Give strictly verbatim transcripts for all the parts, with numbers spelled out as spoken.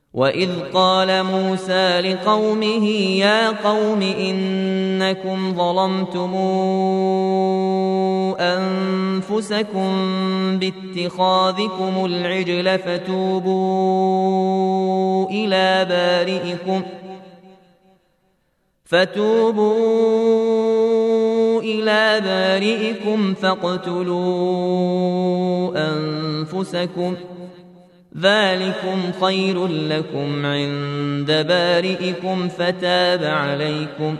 وإذ قال موسى لقومه يا قوم إنكم ظلمتم أنفسكم باتخاذكم العجل فتوبوا إلى بارئكم فتوبوا إلى بارئكم فاقتلوا أنفسكم ذلكم خير لكم عند بارئكم فتاب عليكم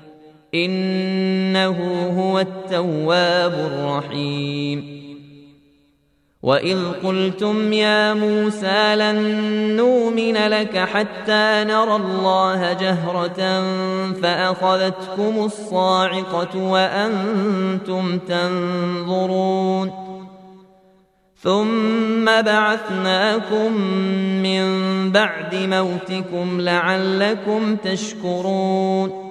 إنه هو التواب الرحيم وإذ قلتم يا موسى لن نؤمن لك حتى نرى الله جهرة فأخذتكم الصاعقة وأنتم تنظرون ثم بعثناكم من بعد موتكم لعلكم تشكرون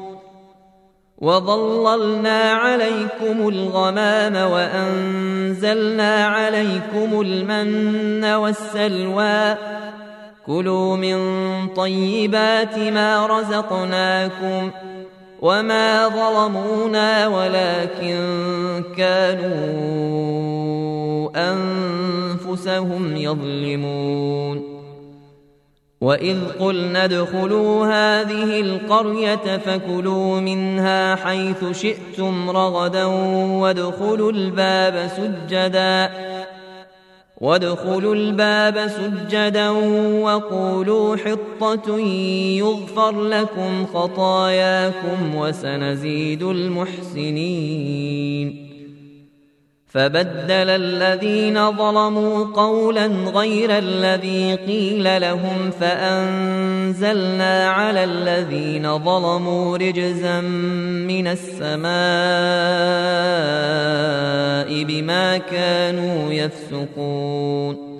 وظللنا عليكم الغمام وأنزلنا عليكم المن والسلوى كلوا من طيبات ما رزقناكم وما ظلمونا ولكن كانوا أنفسهم يظلمون وإذ قلنا ادخلوا هذه القرية فكلوا منها حيث شئتم رغدا وادخلوا الباب سجدا وادخلوا الباب سجدا وقولوا حطة يغفر لكم خطاياكم وسنزيد المحسنين فبدل الذين ظلموا قولا غير الذي قيل لهم فأنزلنا على الذين ظلموا رجزا من السماء بما كانوا يفسقون